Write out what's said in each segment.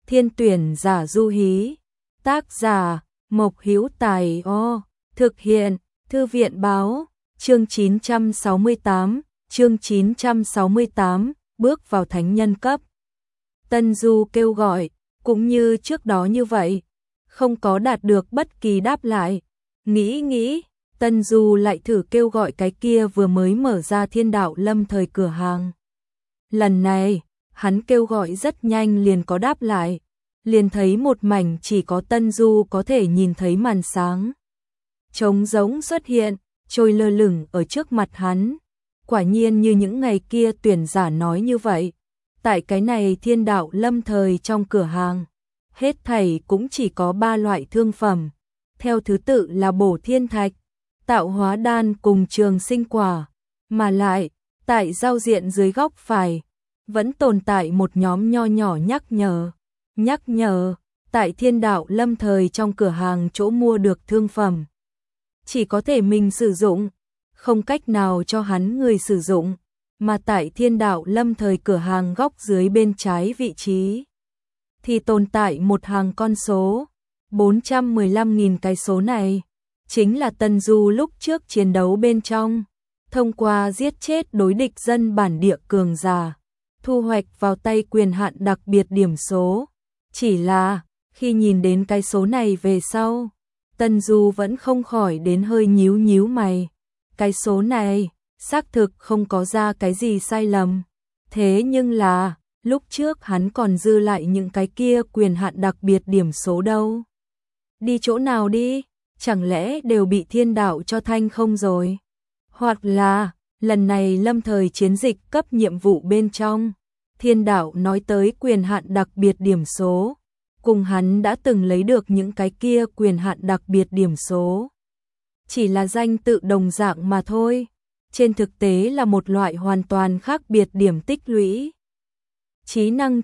Thiên tuyển giả Du Hí. Tác giả Mộc Hữu Tài. Thực hiện Thư viện báo. Chương 968, bước vào thánh nhân cấp. Tân Du kêu gọi, cũng như trước đó như vậy, không có đạt được bất kỳ đáp lại. Nghĩ, Tân Du lại thử kêu gọi cái kia vừa mới mở ra Thiên Đạo Lâm Thời cửa hàng. Lần này, hắn kêu gọi rất nhanh liền có đáp lại, liền thấy một mảnh chỉ có Tân Du có thể nhìn thấy màn sáng trống rỗng xuất hiện, trôi lơ lửng ở trước mặt hắn. Quả nhiên như những ngày kia tuyển giả nói như vậy, tại cái này Thiên Đạo Lâm Thời trong cửa hàng, hết thảy cũng chỉ có 3 loại thương phẩm, theo thứ tự là bổ thiên thạch, tạo hóa đan cùng trường sinh quả, mà lại, tại giao diện dưới góc phải, vẫn tồn tại một nhóm nho nhỏ nhắc nhở, tại Thiên Đạo Lâm Thời trong cửa hàng chỗ mua được thương phẩm, chỉ có thể mình sử dụng, không cách nào cho hắn người sử dụng, mà tại Thiên Đạo Lâm Thời cửa hàng góc dưới bên trái vị trí, thì tồn tại một hàng con số, 415.000 cái số này, chính là Tân Du lúc trước chiến đấu bên trong, thông qua giết chết đối địch dân bản địa cường giả, thu hoạch vào tay quyền hạn đặc biệt điểm số. Chỉ là, khi nhìn đến cái số này về sau, Tân Du vẫn không khỏi đến hơi nhíu mày. Cái số này, xác thực không có ra cái gì sai lầm. Thế nhưng là, lúc trước hắn còn dư lại những cái kia quyền hạn đặc biệt điểm số đâu. Đi chỗ nào đi? Chẳng lẽ đều bị thiên đạo cho thanh không rồi? Hoặc là, lần này Lâm Thời chiến dịch cấp nhiệm vụ bên trong, thiên đạo nói tới quyền hạn đặc biệt điểm số, cùng hắn đã từng lấy được những cái kia quyền hạn đặc biệt điểm số. Chỉ là danh tự đồng dạng mà thôi, trên thực tế là một loại hoàn toàn khác biệt điểm tích lũy. Trí năng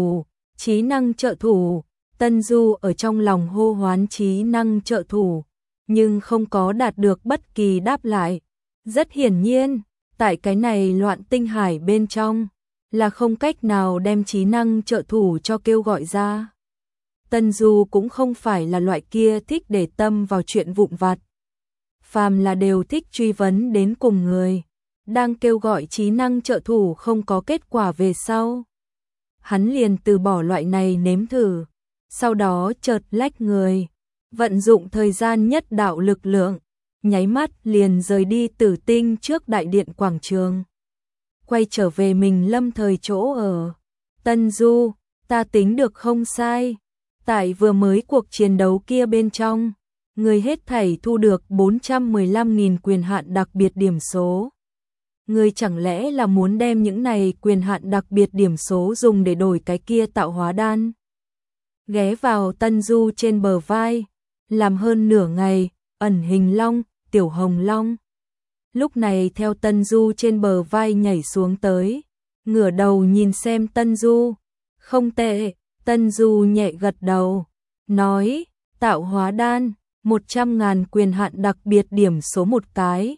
trợ thủ, Tân Du ở trong lòng hô hoán trí năng trợ thủ, nhưng không có đạt được bất kỳ đáp lại. Rất hiển nhiên, tại cái này loạn tinh hải bên trong, là không cách nào đem trí năng trợ thủ cho kêu gọi ra. Tân Du cũng không phải là loại kia thích để tâm vào chuyện vụn vặt. Phàm là đều thích truy vấn đến cùng người, đang kêu gọi trí năng trợ thủ không có kết quả về sau. Hắn liền từ bỏ loại này nếm thử, sau đó chợt lách người, vận dụng thời gian nhất đạo lực lượng, nháy mắt liền rời đi Tử Tinh trước đại điện quảng trường. Quay trở về mình Lâm Thời chỗ ở. Tân Du, ta tính được không sai. Tại vừa mới cuộc chiến đấu kia bên trong, người hết thảy thu được 415.000 quyền hạn đặc biệt điểm số. Người chẳng lẽ là muốn đem những này quyền hạn đặc biệt điểm số dùng để đổi cái kia tạo hóa đan? Ghé vào Tân Du trên bờ vai, làm hơn nửa ngày, ẩn hình long, tiểu hồng long. Lúc này theo Tân Du trên bờ vai nhảy xuống tới, ngửa đầu nhìn xem Tân Du. Không tệ, Tân Du nhẹ gật đầu, nói, tạo hóa đan, 100.000 quyền hạn đặc biệt điểm số một cái,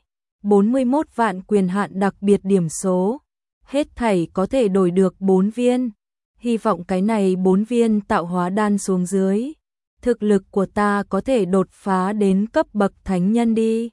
41 vạn quyền hạn đặc biệt điểm số, hết thảy có thể đổi được 4 viên. Hy vọng cái này 4 viên tạo hóa đan xuống dưới, thực lực của ta có thể đột phá đến cấp bậc thánh nhân đi.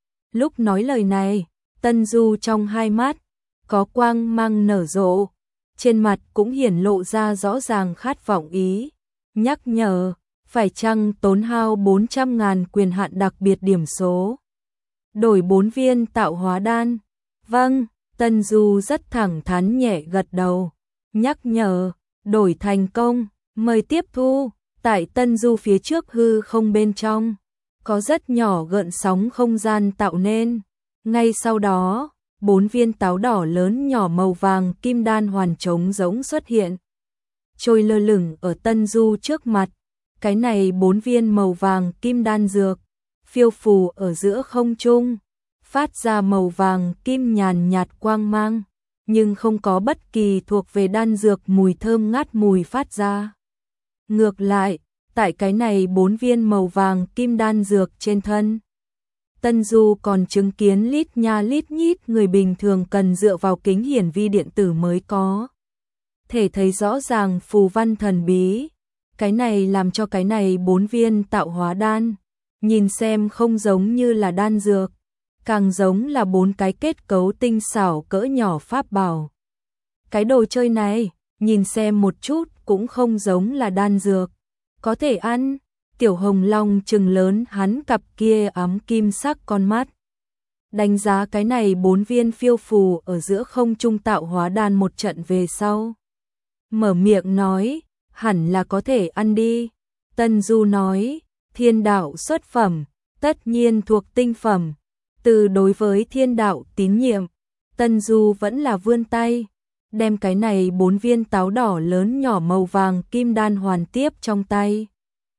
Lúc nói lời này, Tân Du trong hai mắt có quang mang nở rộ, trên mặt cũng hiển lộ ra rõ ràng khát vọng ý, nhắc nhở, phải chăng tốn hao 400.000 quyền hạn đặc biệt điểm số, đổi 4 viên tạo hóa đan. Vâng, Tân Du rất thẳng thắn nhẹ gật đầu, nhắc nhở, đổi thành công, mời tiếp thu. Tại Tân Du phía trước hư không bên trong, có rất nhỏ gợn sóng không gian tạo nên. Ngay sau đó, 4 viên táo đỏ lớn nhỏ màu vàng kim đan hoàn trống rỗng xuất hiện, trôi lơ lửng ở Tân Du trước mặt. Cái này 4 viên màu vàng kim đan dược, phiêu phù ở giữa không trung, phát ra màu vàng kim nhàn nhạt quang mang, nhưng không có bất kỳ thuộc về đan dược mùi thơm ngát mùi phát ra. Ngược lại, tại cái này 4 viên màu vàng kim đan dược trên thân, Tân Du còn chứng kiến lít nha lít nhít người bình thường cần dựa vào kính hiển vi điện tử mới có thể thấy rõ ràng phù văn thần bí, Cái này làm cho cái này 4 viên tạo hóa đan, nhìn xem không giống như là đan dược, càng giống là 4 cái kết cấu tinh xảo cỡ nhỏ pháp bảo. Cái đồ chơi này, nhìn xem một chút cũng không giống là đan dược, có thể ăn. Tiểu Hồng Long trừng lớn hắn cặp kia ám kim sắc con mắt. Đánh giá cái này 4 viên phiêu phù ở giữa không trung tạo hóa đan một trận về sau. Mở miệng nói, hẳn là có thể ăn đi. Tân Du nói, thiên đạo xuất phẩm, tất nhiên thuộc tinh phẩm. Từ đối với thiên đạo tín nhiệm, Tân Du vẫn là vươn tay, đem cái này 4 viên táo đỏ lớn nhỏ màu vàng kim đan hoàn tiếp trong tay.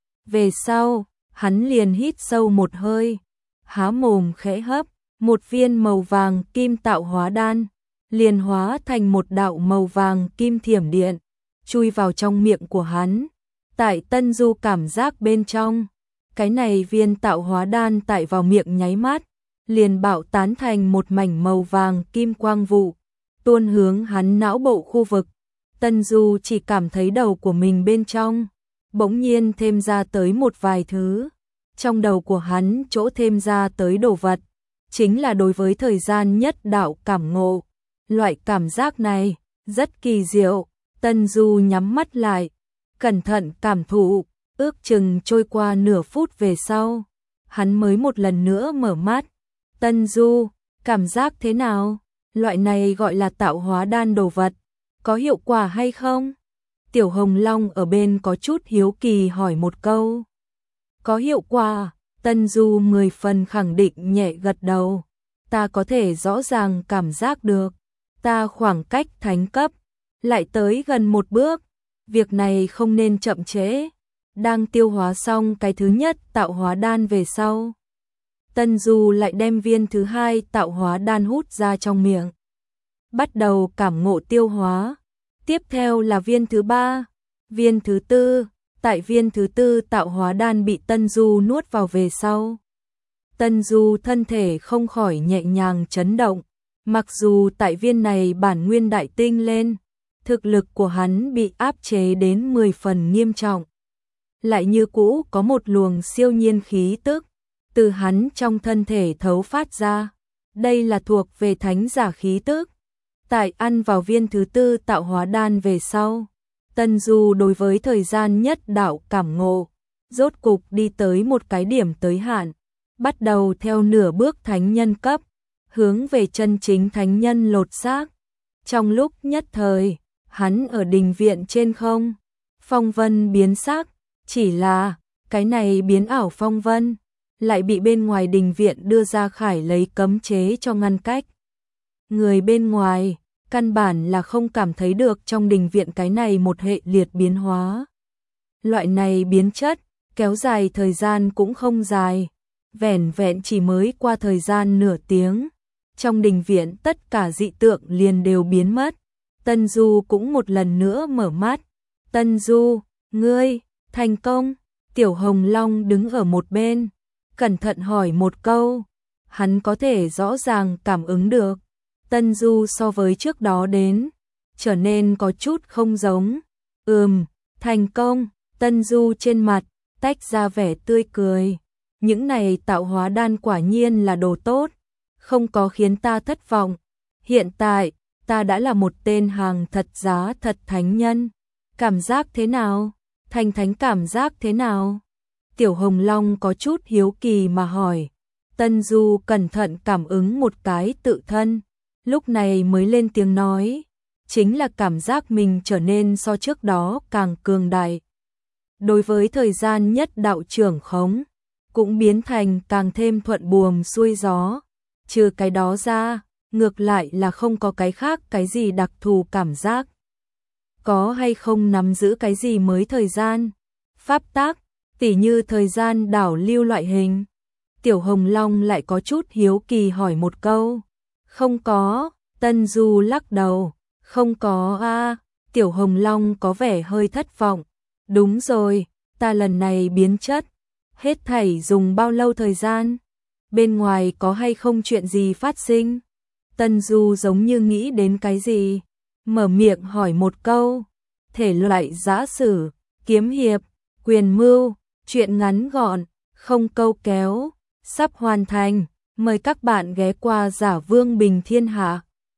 Về sau, hắn liền hít sâu một hơi, há mồm khẽ hấp, một viên màu vàng kim tạo hóa đan, liền hóa thành một đạo màu vàng kim thiểm điện, chui vào trong miệng của hắn. Tại Tân Du cảm giác bên trong, cái này viên tạo hóa đan tại vào miệng nháy mắt, liền bạo tán thành một mảnh màu vàng kim quang vụ, tuôn hướng hắn não bộ khu vực. Tân Du chỉ cảm thấy đầu của mình bên trong bỗng nhiên thêm ra tới một vài thứ. Trong đầu của hắn chỗ thêm ra tới đồ vật, chính là đối với thời gian nhất đạo cảm ngộ. Loại cảm giác này rất kỳ diệu. Tân Du nhắm mắt lại, cẩn thận cảm thụ, ước chừng trôi qua nửa phút về sau, hắn mới một lần nữa mở mắt. Tân Du, cảm giác thế nào? Loại này gọi là tạo hóa đan đồ vật, có hiệu quả hay không? Tiểu Hồng Long ở bên có chút hiếu kỳ hỏi một câu. Có hiệu quả, Tân Du 10 phần khẳng định nhẹ gật đầu. Ta có thể rõ ràng cảm giác được, ta khoảng cách thánh cấp lại tới gần một bước, việc này không nên chậm trễ. Đang tiêu hóa xong cái thứ nhất tạo hóa đan về sau, Tân Du lại đem viên thứ hai tạo hóa đan hút ra trong miệng, bắt đầu cảm ngộ tiêu hóa. Tiếp theo là viên thứ ba, viên thứ tư. Tại viên thứ tư tạo hóa đan bị Tân Du nuốt vào về sau, Tân Du thân thể không khỏi nhẹ nhàng chấn động. Mặc dù tại viên này bản nguyên đại tinh lên, thực lực của hắn bị áp chế đến 10 phần nghiêm trọng, lại như cũ có một luồng siêu nhiên khí tức từ hắn trong thân thể thấu phát ra. Đây là thuộc về thánh giả khí tức. Tại ăn vào viên thứ tư tạo hóa đan về sau, Tân Du đối với thời gian nhất đạo cảm ngộ, rốt cục đi tới một cái điểm tới hạn, bắt đầu theo nửa bước thánh nhân cấp, hướng về chân chính thánh nhân lột xác. Trong lúc nhất thời, hắn ở đình viện trên không, phong vân biến sắc, chỉ là cái này biến ảo phong vân lại bị bên ngoài đình viện đưa ra khải lấy cấm chế cho ngăn cách. Người bên ngoài căn bản là không cảm thấy được trong đình viện cái này một hệ liệt biến hóa. Loại này biến chất, kéo dài thời gian cũng không dài, vẻn vẹn chỉ mới qua thời gian nửa tiếng. Trong đình viện tất cả dị tượng liền đều biến mất. Tân Du cũng một lần nữa mở mắt. Tân Du, ngươi, thành công. Tiểu Hồng Long đứng ở một bên, cẩn thận hỏi một câu. Hắn có thể rõ ràng cảm ứng được Tân Du so với trước đó đến, trở nên có chút không giống. Thành công. Tân Du trên mặt tách ra vẻ tươi cười. Những này tạo hóa đan quả nhiên là đồ tốt, không có khiến ta thất vọng. Hiện tại, ta đã là một tên hàng thật giá thật thánh nhân. Cảm giác thế nào? Thành thánh cảm giác thế nào? Tiểu Hồng Long có chút hiếu kỳ mà hỏi. Tân Du cẩn thận cảm ứng một cái tự thân, lúc này mới lên tiếng nói, chính là cảm giác mình trở nên so trước đó càng cường đại. Đối với thời gian nhất đạo trưởng khống, cũng biến thành càng thêm thuận buồm xuôi gió. Trừ cái đó ra, ngược lại là không có cái khác cái gì đặc thù cảm giác. Có hay không nắm giữ cái gì mới thời gian, pháp tắc, tỉ như thời gian đảo lưu loại hình. Tiểu Hồng Long lại có chút hiếu kỳ hỏi một câu. Không có. Tân Du lắc đầu. Không có a. Tiểu Hồng Long có vẻ hơi thất vọng. Đúng rồi, ta lần này biến chất, hết thảy dùng bao lâu thời gian? Bên ngoài có hay không chuyện gì phát sinh? Tân Du giống như nghĩ đến cái gì, mở miệng hỏi một câu. Thể loại giã sử, kiếm hiệp, quyền mưu, truyện ngắn gọn, không câu kéo, sắp hoàn thành. Mời các bạn ghé qua Giả Vương Bình Thiên Hạ.